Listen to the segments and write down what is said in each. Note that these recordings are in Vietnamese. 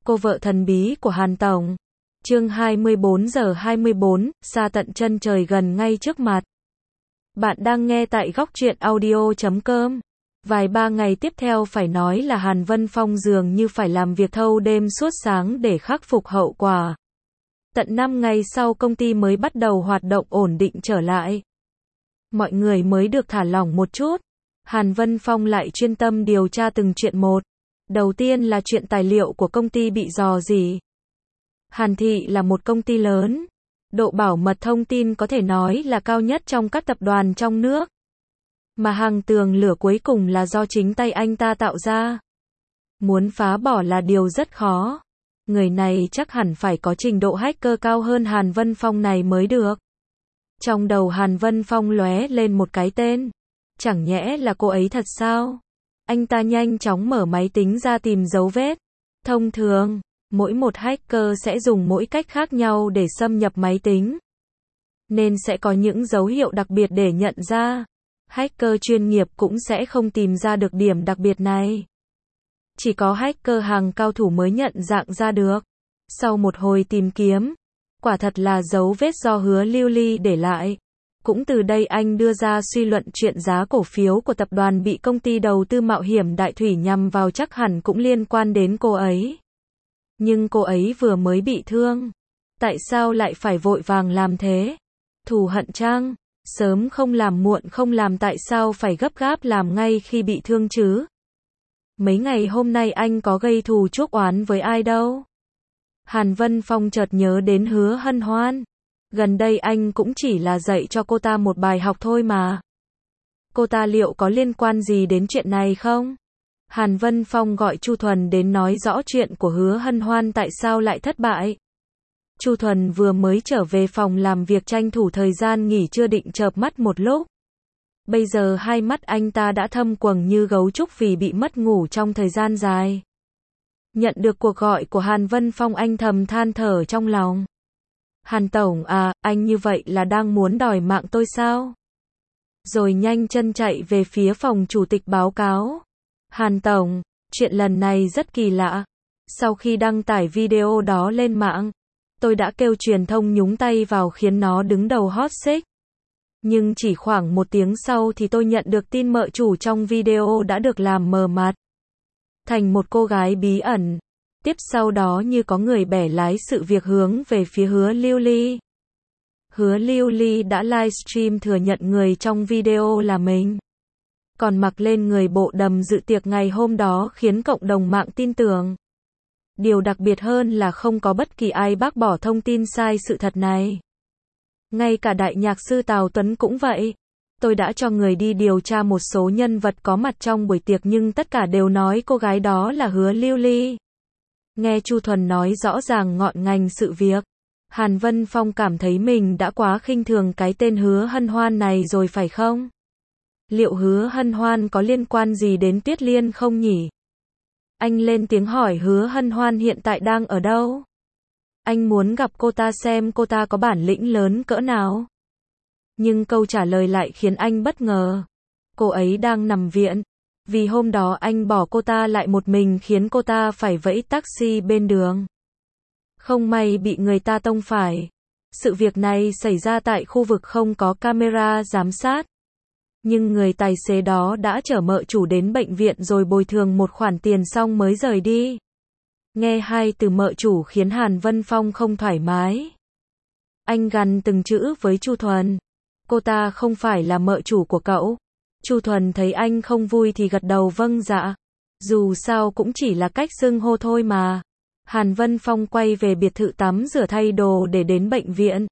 Cô vợ thần bí của Hàn Tổng. Chương 24 giờ 24, xa tận chân trời gần ngay trước mặt. Bạn đang nghe tại góc truyện audio.com. Vài ba ngày tiếp theo phải nói là Hàn Vân Phong dường như phải làm việc thâu đêm suốt sáng để khắc phục hậu quả. Tận 5 ngày sau công ty mới bắt đầu hoạt động ổn định trở lại. Mọi người mới được thả lỏng một chút. Hàn Vân Phong lại chuyên tâm điều tra từng chuyện một. Đầu tiên là chuyện tài liệu của công ty bị rò rỉ. Hàn Thị là một công ty lớn. Độ bảo mật thông tin có thể nói là cao nhất trong các tập đoàn trong nước. Mà hàng tường lửa cuối cùng là do chính tay anh ta tạo ra. Muốn phá bỏ là điều rất khó. Người này chắc hẳn phải có trình độ hacker cao hơn Hàn Vân Phong này mới được. Trong đầu Hàn Vân Phong lóe lên một cái tên. Chẳng nhẽ là cô ấy thật sao? Anh ta nhanh chóng mở máy tính ra tìm dấu vết. Thông thường, mỗi một hacker sẽ dùng mỗi cách khác nhau để xâm nhập máy tính. Nên sẽ có những dấu hiệu đặc biệt để nhận ra. Hacker chuyên nghiệp cũng sẽ không tìm ra được điểm đặc biệt này. Chỉ có hacker hàng cao thủ mới nhận dạng ra được. Sau một hồi tìm kiếm, quả thật là dấu vết do Hứa Lưu Ly để lại. Cũng từ đây anh đưa ra suy luận chuyện giá cổ phiếu của tập đoàn bị công ty đầu tư mạo hiểm Đại Thủy nhằm vào chắc hẳn cũng liên quan đến cô ấy. Nhưng cô ấy vừa mới bị thương. Tại sao lại phải vội vàng làm thế? Thù hận chăng? Sớm không làm muộn không làm, tại sao phải gấp gáp làm ngay khi bị thương chứ? Mấy ngày hôm nay anh có gây thù chuốc oán với ai đâu? Hàn Vân Phong chợt nhớ đến Hứa Hân Hoan. Gần đây anh cũng chỉ là dạy cho cô ta một bài học thôi mà. Cô ta liệu có liên quan gì đến chuyện này không? Hàn Vân Phong gọi Chu Thuần đến nói rõ chuyện của Hứa Hân Hoan tại sao lại thất bại. Chu Thuần vừa mới trở về phòng làm việc tranh thủ thời gian nghỉ trưa định chợp mắt một lúc. Bây giờ hai mắt anh ta đã thâm quầng như gấu trúc vì bị mất ngủ trong thời gian dài. Nhận được cuộc gọi của Hàn Vân Phong anh thầm than thở trong lòng. Hàn Tổng à, anh như vậy là đang muốn đòi mạng tôi sao? Rồi nhanh chân chạy về phía phòng chủ tịch báo cáo. Hàn Tổng, chuyện lần này rất kỳ lạ. Sau khi đăng tải video đó lên mạng, tôi đã kêu truyền thông nhúng tay vào khiến nó đứng đầu hot search. Nhưng chỉ khoảng một tiếng sau thì tôi nhận được tin mợ chủ trong video đã được làm mờ mặt thành một cô gái bí ẩn. Tiếp sau đó như có người bẻ lái sự việc hướng về phía Hứa Lưu Ly. Hứa Lưu Ly đã livestream thừa nhận người trong video là mình. Còn mặc lên người bộ đầm dự tiệc ngày hôm đó khiến cộng đồng mạng tin tưởng. Điều đặc biệt hơn là không có bất kỳ ai bác bỏ thông tin sai sự thật này. Ngay cả đại nhạc sư Tào Tuấn cũng vậy. Tôi đã cho người đi điều tra một số nhân vật có mặt trong buổi tiệc nhưng tất cả đều nói cô gái đó là Hứa Lưu Ly. Nghe Chu Thuần nói rõ ràng ngọn ngành sự việc, Hàn Vân Phong cảm thấy mình đã quá khinh thường cái tên Hứa Hân Hoan này rồi phải không? Liệu Hứa Hân Hoan có liên quan gì đến Tuyết Liên không nhỉ? Anh lên tiếng hỏi Hứa Hân Hoan hiện tại đang ở đâu? Anh muốn gặp cô ta xem cô ta có bản lĩnh lớn cỡ nào. Nhưng câu trả lời lại khiến anh bất ngờ. Cô ấy đang nằm viện. Vì hôm đó anh bỏ cô ta lại một mình khiến cô ta phải vẫy taxi bên đường. Không may bị người ta tông phải. Sự việc này xảy ra tại khu vực không có camera giám sát. Nhưng người tài xế đó đã chở mợ chủ đến bệnh viện rồi bồi thường một khoản tiền xong mới rời đi. Nghe hai từ mợ chủ khiến Hàn Vân Phong không thoải mái. Anh gằn từng chữ với Chu Thuần. Cô ta không phải là mợ chủ của cậu. Chu Thuần thấy anh không vui thì gật đầu vâng dạ. Dù sao cũng chỉ là cách xưng hô thôi mà. Hàn Vân Phong quay về biệt thự tắm rửa thay đồ để đến bệnh viện.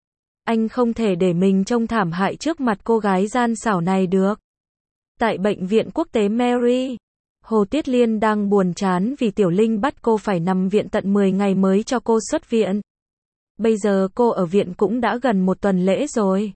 Anh không thể để mình trông thảm hại trước mặt cô gái gian xảo này được. Tại bệnh viện quốc tế Mary, Hồ Tuyết Liên đang buồn chán vì Tiểu Linh bắt cô phải nằm viện tận 10 ngày mới cho cô xuất viện. Bây giờ cô ở viện cũng đã gần một tuần lễ rồi.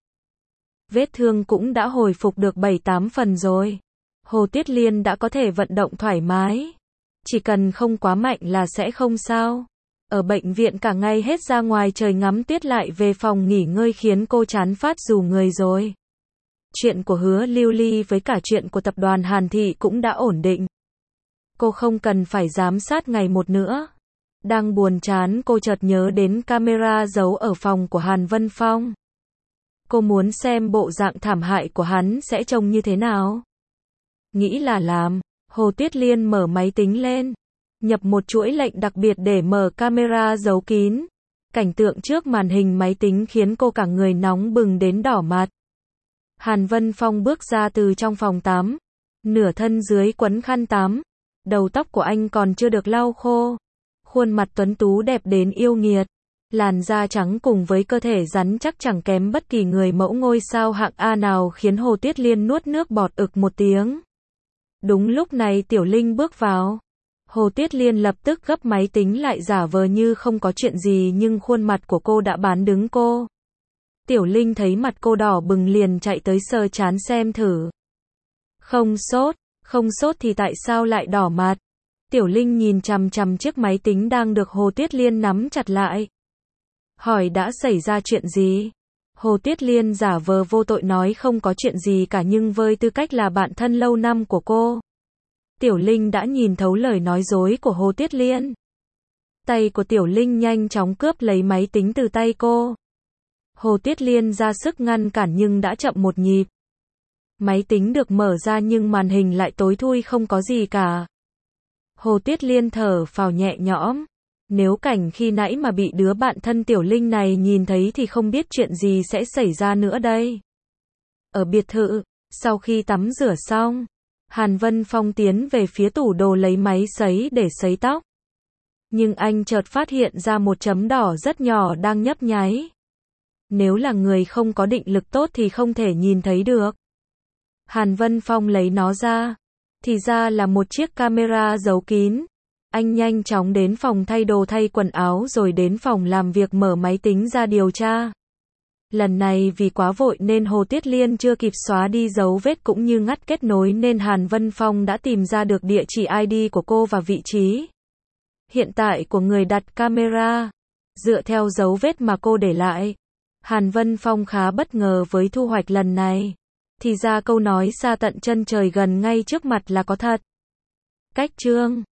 Vết thương cũng đã hồi phục được 7-8 phần rồi. Hồ Tuyết Liên đã có thể vận động thoải mái. Chỉ cần không quá mạnh là sẽ không sao. Ở bệnh viện cả ngày hết ra ngoài trời ngắm tuyết lại về phòng nghỉ ngơi khiến cô chán phát rù người rồi. Chuyện của Hứa Lưu Ly với cả chuyện của tập đoàn Hàn Thị cũng đã ổn định. Cô không cần phải giám sát ngày một nữa. Đang buồn chán cô chợt nhớ đến camera giấu ở phòng của Hàn Vân Phong. Cô muốn xem bộ dạng thảm hại của hắn sẽ trông như thế nào. Nghĩ là làm, Hồ Tuyết Liên mở máy tính lên, nhập một chuỗi lệnh đặc biệt để mở camera giấu kín. Cảnh tượng trước màn hình máy tính khiến cô cả người nóng bừng đến đỏ mặt. Hàn Vân Phong bước ra từ trong phòng tắm, nửa thân dưới quấn khăn tắm, đầu tóc của anh còn chưa được lau khô. Khuôn mặt tuấn tú đẹp đến yêu nghiệt, làn da trắng cùng với cơ thể rắn chắc chẳng kém bất kỳ người mẫu ngôi sao hạng A nào khiến Hồ Tuyết Liên nuốt nước bọt ực một tiếng. Đúng lúc này Tiểu Linh bước vào. Hồ Tuyết Liên lập tức gấp máy tính lại giả vờ như không có chuyện gì nhưng khuôn mặt của cô đã bán đứng cô. Tiểu Linh thấy mặt cô đỏ bừng liền chạy tới sờ trán xem thử. Không sốt thì tại sao lại đỏ mặt? Tiểu Linh nhìn chằm chằm chiếc máy tính đang được Hồ Tuyết Liên nắm chặt lại. Hỏi đã xảy ra chuyện gì? Hồ Tuyết Liên giả vờ vô tội nói không có chuyện gì cả nhưng với tư cách là bạn thân lâu năm của cô. Tiểu Linh đã nhìn thấu lời nói dối của Hồ Tuyết Liên. Tay của Tiểu Linh nhanh chóng cướp lấy máy tính từ tay cô. Hồ Tuyết Liên ra sức ngăn cản nhưng đã chậm một nhịp. Máy tính được mở ra nhưng màn hình lại tối thui không có gì cả. Hồ Tuyết Liên thở phào nhẹ nhõm. Nếu cảnh khi nãy mà bị đứa bạn thân Tiểu Linh này nhìn thấy thì không biết chuyện gì sẽ xảy ra nữa đây. Ở biệt thự, sau khi tắm rửa xong, Hàn Vân Phong tiến về phía tủ đồ lấy máy sấy để sấy tóc. Nhưng anh chợt phát hiện ra một chấm đỏ rất nhỏ đang nhấp nháy. Nếu là người không có định lực tốt thì không thể nhìn thấy được. Hàn Vân Phong lấy nó ra. Thì ra là một chiếc camera giấu kín. Anh nhanh chóng đến phòng thay đồ thay quần áo rồi đến phòng làm việc mở máy tính ra điều tra. Lần này vì quá vội nên Hồ Tuyết Liên chưa kịp xóa đi dấu vết cũng như ngắt kết nối nên Hàn Vân Phong đã tìm ra được địa chỉ ID của cô và vị trí hiện tại của người đặt camera. Dựa theo dấu vết mà cô để lại, Hàn Vân Phong khá bất ngờ với thu hoạch lần này. Thì ra câu nói xa tận chân trời gần ngay trước mặt là có thật. Cách chương